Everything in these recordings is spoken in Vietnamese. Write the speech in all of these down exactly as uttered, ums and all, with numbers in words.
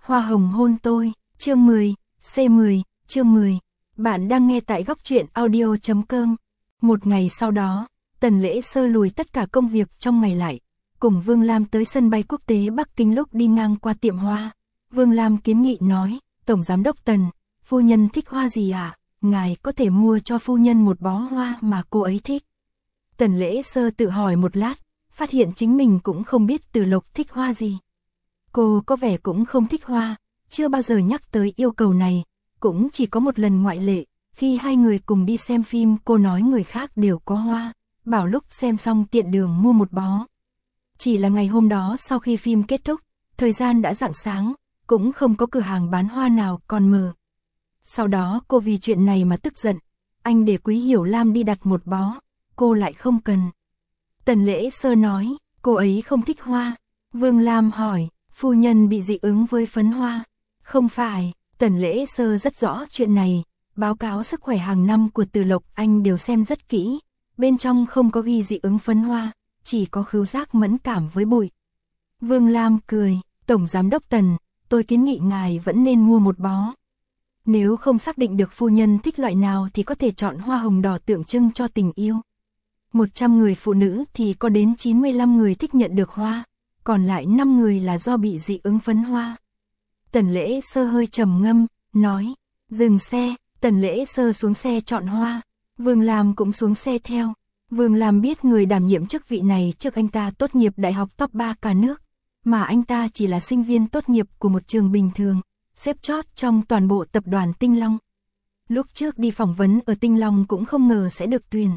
Hoa hồng hôn tôi, chương mười, C mười, chương mười. Bạn đang nghe tại góc truyện audio chấm com. Một ngày sau đó, Tần Lễ Sơ lùi tất cả công việc trong ngày lại, cùng Vương Lam tới sân bay quốc tế Bắc Kinh. Lúc đi ngang qua tiệm hoa, Vương Lam kiến nghị nói, Tổng Giám đốc Tần, phu nhân thích hoa gì à? Ngài có thể mua cho phu nhân một bó hoa mà cô ấy thích. Tần Lễ Sơ tự hỏi một lát, phát hiện chính mình cũng không biết Từ Lộc thích hoa gì. Cô có vẻ cũng không thích hoa, chưa bao giờ nhắc tới yêu cầu này, cũng chỉ có một lần ngoại lệ, khi hai người cùng đi xem phim cô nói người khác đều có hoa, bảo lúc xem xong tiện đường mua một bó. Chỉ là ngày hôm đó sau khi phim kết thúc, thời gian đã rạng sáng, cũng không có cửa hàng bán hoa nào còn mở. Sau đó cô vì chuyện này mà tức giận, anh để Quý Hiểu Lam đi đặt một bó, cô lại không cần. Tần Lễ Sơ nói, cô ấy không thích hoa. Vương Lam hỏi, phu nhân bị dị ứng với phấn hoa? Không phải, Tần Lễ Sơ rất rõ chuyện này, báo cáo sức khỏe hàng năm của Từ Lộc anh đều xem rất kỹ, bên trong không có ghi dị ứng phấn hoa, chỉ có khứu giác mẫn cảm với bụi. Vương Lam cười, Tổng Giám đốc Tần, tôi kiến nghị ngài vẫn nên mua một bó. Nếu không xác định được phu nhân thích loại nào thì có thể chọn hoa hồng đỏ tượng trưng cho tình yêu. một trăm người phụ nữ thì có đến chín mươi lăm người thích nhận được hoa, còn lại năm người là do bị dị ứng phấn hoa. Tần Lễ Sơ hơi trầm ngâm, nói, dừng xe. Tần Lễ Sơ xuống xe chọn hoa, Vương Lam cũng xuống xe theo. Vương Lam biết người đảm nhiệm chức vị này trước anh ta tốt nghiệp đại học top ba cả nước, mà anh ta chỉ là sinh viên tốt nghiệp của một trường bình thường, xếp chót trong toàn bộ tập đoàn Tinh Long. Lúc trước đi phỏng vấn ở Tinh Long cũng không ngờ sẽ được tuyển.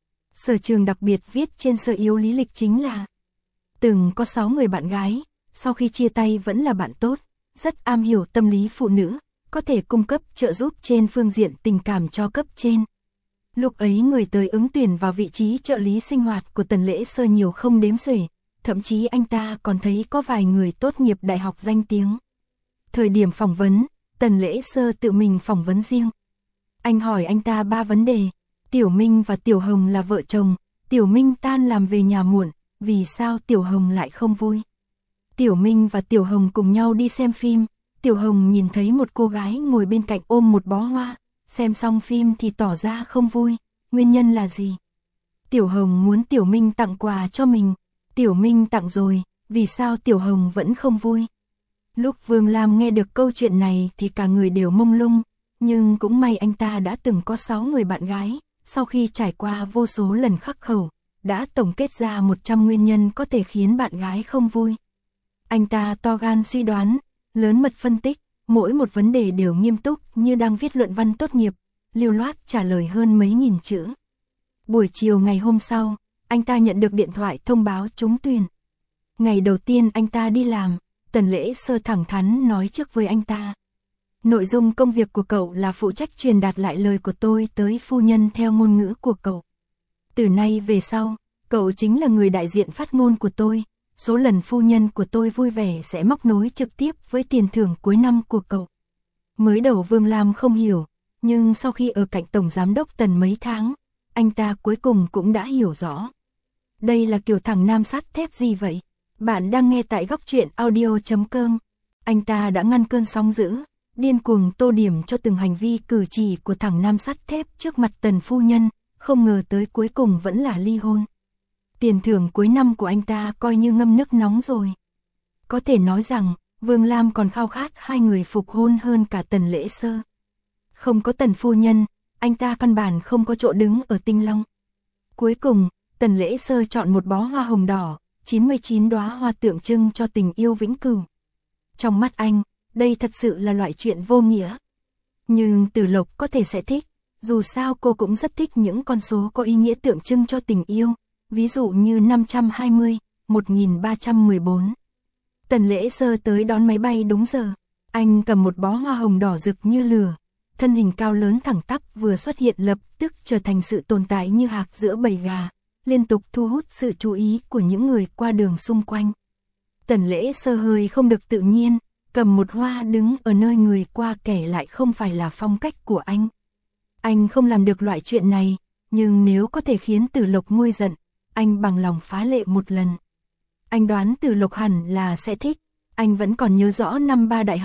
Sở trường đặc biệt viết trên sơ yếu lý lịch chính là từng có sáu người bạn gái, sau khi chia tay vẫn là bạn tốt, rất am hiểu tâm lý phụ nữ, có thể cung cấp trợ giúp trên phương diện tình cảm cho cấp trên. Lúc ấy người tới ứng tuyển vào vị trí trợ lý sinh hoạt của Tần Lễ Sơ nhiều không đếm xuể, thậm chí anh ta còn thấy có vài người tốt nghiệp đại học danh tiếng. Thời điểm phỏng vấn, Tần Lễ Sơ tự mình phỏng vấn riêng. Anh hỏi anh ta ba vấn đề. Tiểu Minh và Tiểu Hồng là vợ chồng, Tiểu Minh tan làm về nhà muộn, vì sao Tiểu Hồng lại không vui? Tiểu Minh và Tiểu Hồng cùng nhau đi xem phim, Tiểu Hồng nhìn thấy một cô gái ngồi bên cạnh ôm một bó hoa, xem xong phim thì tỏ ra không vui, nguyên nhân là gì? Tiểu Hồng muốn Tiểu Minh tặng quà cho mình, Tiểu Minh tặng rồi, vì sao Tiểu Hồng vẫn không vui? Lúc Vương Lam nghe được câu chuyện này thì cả người đều mông lung, nhưng cũng may anh ta đã từng có sáu người bạn gái, sau khi trải qua vô số lần khắc khẩu, đã tổng kết ra một trăm nguyên nhân có thể khiến bạn gái không vui. Anh ta to gan suy đoán, lớn mật phân tích, mỗi một vấn đề đều nghiêm túc như đang viết luận văn tốt nghiệp, lưu loát trả lời hơn mấy nghìn chữ. Buổi chiều ngày hôm sau, anh ta nhận được điện thoại thông báo trúng tuyển. Ngày đầu tiên anh ta đi làm, Tần Lễ Sơ thẳng thắn nói trước với anh ta. Nội dung công việc của cậu là phụ trách truyền đạt lại lời của tôi tới phu nhân theo ngôn ngữ của cậu. Từ nay về sau, cậu chính là người đại diện phát ngôn của tôi. Số lần phu nhân của tôi vui vẻ sẽ móc nối trực tiếp với tiền thưởng cuối năm của cậu. Mới đầu Vương Lam không hiểu, nhưng sau khi ở cạnh Tổng Giám đốc Tần mấy tháng, anh ta cuối cùng cũng đã hiểu rõ. Đây là kiểu thằng nam sắt thép gì vậy? Bạn đang nghe tại góc truyện audio chấm com. Anh ta đã ngăn cơn sóng dữ, điên cuồng tô điểm cho từng hành vi cử chỉ của thằng nam sắt thép trước mặt Tần phu nhân, không ngờ tới cuối cùng vẫn là ly hôn. Tiền thưởng cuối năm của anh ta coi như ngâm nước nóng rồi. Có thể nói rằng, Vương Lam còn khao khát hai người phục hôn hơn cả Tần Lễ Sơ. Không có Tần phu nhân, anh ta căn bản không có chỗ đứng ở Tinh Long. Cuối cùng, Tần Lễ Sơ chọn một bó hoa hồng đỏ, chín mươi chín đóa hoa tượng trưng cho tình yêu vĩnh cửu. Trong mắt anh, đây thật sự là loại chuyện vô nghĩa. Nhưng Từ Lộc có thể sẽ thích, dù sao cô cũng rất thích những con số có ý nghĩa tượng trưng cho tình yêu. Ví dụ như năm trăm hai mươi, một nghìn ba trăm mười bốn. Tần Lễ Sơ tới đón máy bay đúng giờ. Anh cầm một bó hoa hồng đỏ rực như lửa. Thân hình cao lớn thẳng tắp vừa xuất hiện lập tức trở thành sự tồn tại như hạc giữa bầy gà, liên tục thu hút sự chú ý của những người qua đường xung quanh. Tần Lễ Sơ hơi không được tự nhiên, cầm một hoa đứng ở nơi người qua kẻ lại không phải là phong cách của anh. Anh không làm được loại chuyện này, nhưng nếu có thể khiến Từ Lộc nguôi giận, anh bằng lòng phá lệ một lần. Anh đoán Từ Lộc hẳn là sẽ thích, anh vẫn còn nhớ rõ năm ba đại học,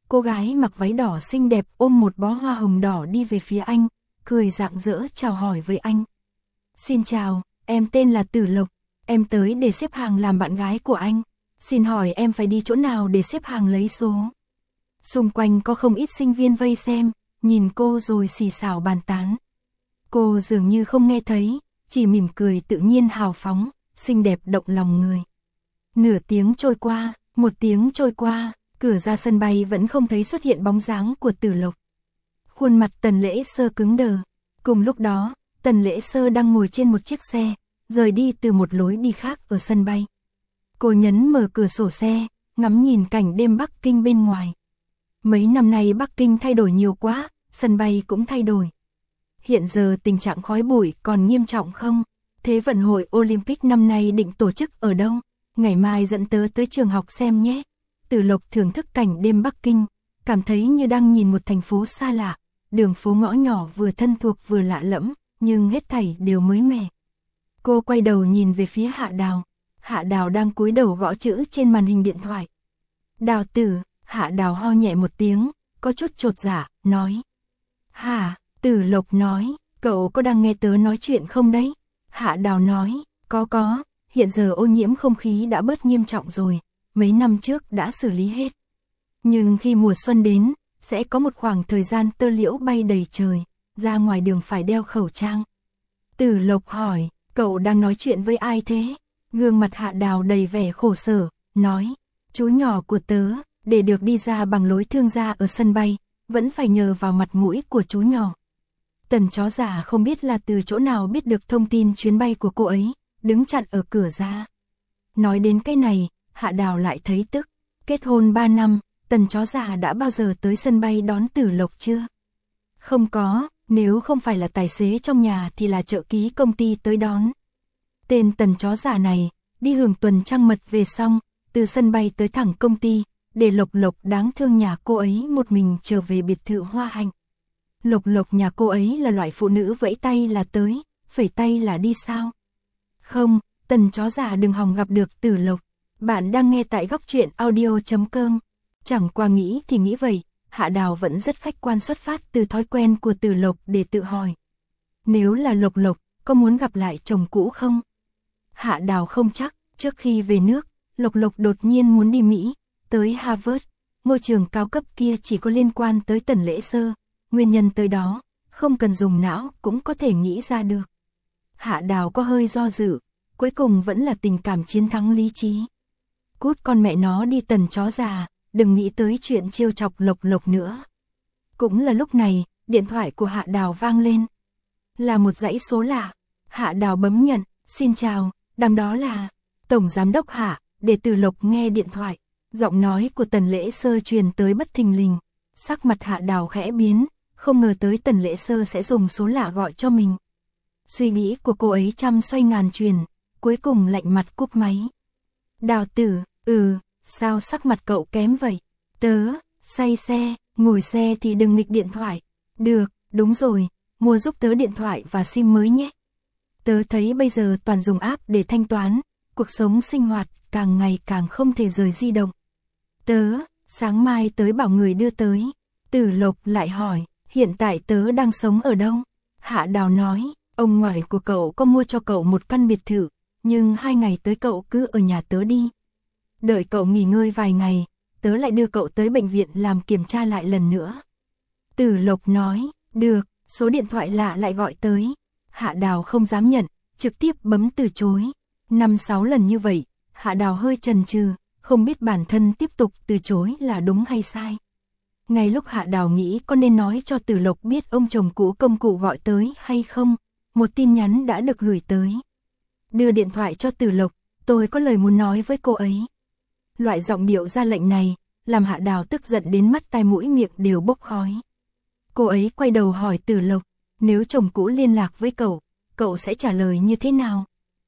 cô gái mặc váy đỏ xinh đẹp ôm một bó hoa hồng đỏ đi về phía anh, cười rạng rỡ chào hỏi với anh. Xin chào, em tên là Tử Lộc, em tới để xếp hàng làm bạn gái của anh. Xin hỏi em phải đi chỗ nào để xếp hàng lấy số? Xung quanh có không ít sinh viên vây xem, nhìn cô rồi xì xào bàn tán. Cô dường như không nghe thấy, chỉ mỉm cười tự nhiên hào phóng, xinh đẹp động lòng người. Nửa tiếng trôi qua, một tiếng trôi qua, cửa ra sân bay vẫn không thấy xuất hiện bóng dáng của Tử Lộc. Khuôn mặt Tần Lễ Sơ cứng đờ. Cùng lúc đó, Tần Lễ Sơ đang ngồi trên một chiếc xe, rời đi từ một lối đi khác ở sân bay. Cô nhấn mở cửa sổ xe, ngắm nhìn cảnh đêm Bắc Kinh bên ngoài. Mấy năm nay Bắc Kinh thay đổi nhiều quá, sân bay cũng thay đổi. Hiện giờ tình trạng khói bụi còn nghiêm trọng không? Thế vận hội Olympic năm nay định tổ chức ở đâu? Ngày mai dẫn tớ tới trường học xem nhé. Tử Lộc thưởng thức cảnh đêm Bắc Kinh, cảm thấy như đang nhìn một thành phố xa lạ, đường phố ngõ nhỏ vừa thân thuộc vừa lạ lẫm, nhưng hết thảy đều mới mẻ. Cô quay đầu nhìn về phía Hạ Đào. Hạ Đào đang cúi đầu gõ chữ trên màn hình điện thoại. Đào tử, Hạ Đào ho nhẹ một tiếng, có chút chột dạ, nói. Hả, Tử Lộc nói, cậu có đang nghe tớ nói chuyện không đấy? Hạ Đào nói, có có, hiện giờ ô nhiễm không khí đã bớt nghiêm trọng rồi, mấy năm trước đã xử lý hết. Nhưng khi mùa xuân đến, sẽ có một khoảng thời gian tơ liễu bay đầy trời, ra ngoài đường phải đeo khẩu trang. Tử Lộc hỏi, cậu đang nói chuyện với ai thế? Gương mặt Hạ Đào đầy vẻ khổ sở, nói, chú nhỏ của tớ, để được đi ra bằng lối thương gia ở sân bay, vẫn phải nhờ vào mặt mũi của chú nhỏ. Tần chó giả không biết là từ chỗ nào biết được thông tin chuyến bay của cô ấy, đứng chặn ở cửa ra. Nói đến cái này, Hạ Đào lại thấy tức, kết hôn ba năm, Tần chó giả đã bao giờ tới sân bay đón Tử Lộc chưa? Không có, nếu không phải là tài xế trong nhà thì là trợ lý công ty tới đón. Tên Tần chó giả này, đi hưởng tuần trăng mật về xong, từ sân bay tới thẳng công ty, để Lộc Lộc đáng thương nhà cô ấy một mình trở về biệt thự Hoa Hạnh. Lộc Lộc nhà cô ấy là loại phụ nữ vẫy tay là tới, phẩy tay là đi sao? Không, Tần chó giả đừng hòng gặp được Tử Lộc. Bạn đang nghe tại góc truyện audio chấm com. Chẳng qua nghĩ thì nghĩ vậy, Hạ Đào vẫn rất khách quan xuất phát từ thói quen của Tử Lộc để tự hỏi. Nếu là Lộc Lộc, có muốn gặp lại chồng cũ không? Hạ Đào không chắc, trước khi về nước, Lộc Lộc đột nhiên muốn đi Mỹ, tới Harvard, ngôi trường cao cấp kia chỉ có liên quan tới Tần Lễ Sơ, nguyên nhân tới đó, không cần dùng não cũng có thể nghĩ ra được. Hạ Đào có hơi do dự, cuối cùng vẫn là tình cảm chiến thắng lý trí. Cút con mẹ nó đi Tần chó già, đừng nghĩ tới chuyện trêu chọc Lộc Lộc nữa. Cũng là lúc này, điện thoại của Hạ Đào vang lên. Là một dãy số lạ. Hạ Đào bấm nhận, xin chào, đằng đó là Tổng Giám đốc Hạ, để Tử Lộc nghe điện thoại. Giọng nói của Tần Lễ Sơ truyền tới bất thình lình. Sắc mặt Hạ Đào khẽ biến, không ngờ tới Tần Lễ Sơ sẽ dùng số lạ gọi cho mình. Suy nghĩ của cô ấy trăm xoay ngàn chuyển, cuối cùng lạnh mặt cúp máy. Đào tử, ừ, sao sắc mặt cậu kém vậy? Tớ, say xe, ngồi xe thì đừng nghịch điện thoại. Được, đúng rồi, mua giúp tớ điện thoại và sim mới nhé. Tớ thấy bây giờ toàn dùng app để thanh toán, cuộc sống sinh hoạt càng ngày càng không thể rời di động. Tớ, sáng mai tới bảo người đưa tới. Tử Lộc lại hỏi, hiện tại tớ đang sống ở đâu? Hạ Đào nói, ông ngoại của cậu có mua cho cậu một căn biệt thự, nhưng hai ngày tới cậu cứ ở nhà tớ đi. Đợi cậu nghỉ ngơi vài ngày, tớ lại đưa cậu tới bệnh viện làm kiểm tra lại lần nữa. Tử Lộc nói, được, số điện thoại lạ lại gọi tới. Hạ Đào không dám nhận, trực tiếp bấm từ chối. Năm sáu lần như vậy, Hạ Đào hơi chần chừ, không biết bản thân tiếp tục từ chối là đúng hay sai. Ngay lúc Hạ Đào nghĩ có nên nói cho Tử Lộc biết ông chồng cũ công cụ gọi tới hay không, một tin nhắn đã được gửi tới. Đưa điện thoại cho Tử Lộc, tôi có lời muốn nói với cô ấy. Loại giọng điệu ra lệnh này, làm Hạ Đào tức giận đến mắt tai mũi miệng đều bốc khói. Cô ấy quay đầu hỏi Tử Lộc, nếu chồng cũ liên lạc với cậu, cậu sẽ trả lời như thế nào?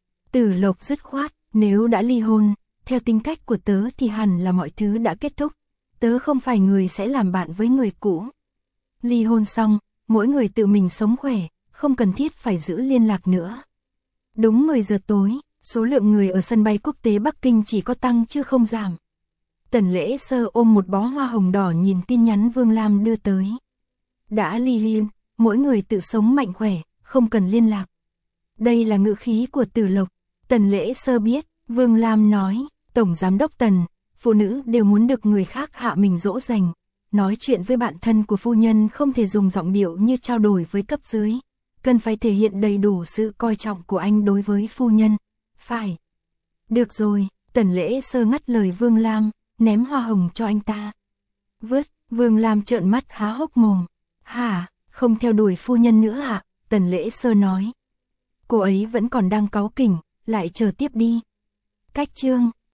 Tử Lộc dứt khoát, nếu đã ly hôn, theo tính cách của tớ thì hẳn là mọi thứ đã kết thúc. Tớ không phải người sẽ làm bạn với người cũ. Ly hôn xong, mỗi người tự mình sống khỏe, không cần thiết phải giữ liên lạc nữa. Đúng mười giờ tối, số lượng người ở sân bay quốc tế Bắc Kinh chỉ có tăng chứ không giảm. Tần Lễ Sơ ôm một bó hoa hồng đỏ nhìn tin nhắn Vương Lam đưa tới. Đã ly hôn, mỗi người tự sống mạnh khỏe, không cần liên lạc. Đây là ngữ khí của Tử Lộc. Tần Lễ Sơ biết, Vương Lam nói, Tổng Giám đốc Tần, phụ nữ đều muốn được người khác hạ mình dỗ dành. Nói chuyện với bạn thân của phu nhân không thể dùng giọng điệu như trao đổi với cấp dưới. Cần phải thể hiện đầy đủ sự coi trọng của anh đối với phu nhân. Phải. Được rồi, Tần Lễ Sơ ngắt lời Vương Lam, ném hoa hồng cho anh ta. Vứt, Vương Lam trợn mắt há hốc mồm. Hả, không theo đuổi phu nhân nữa hả? Tần Lễ Sơ nói. Cô ấy vẫn còn đang cáu kỉnh, lại chờ tiếp đi. Cách chương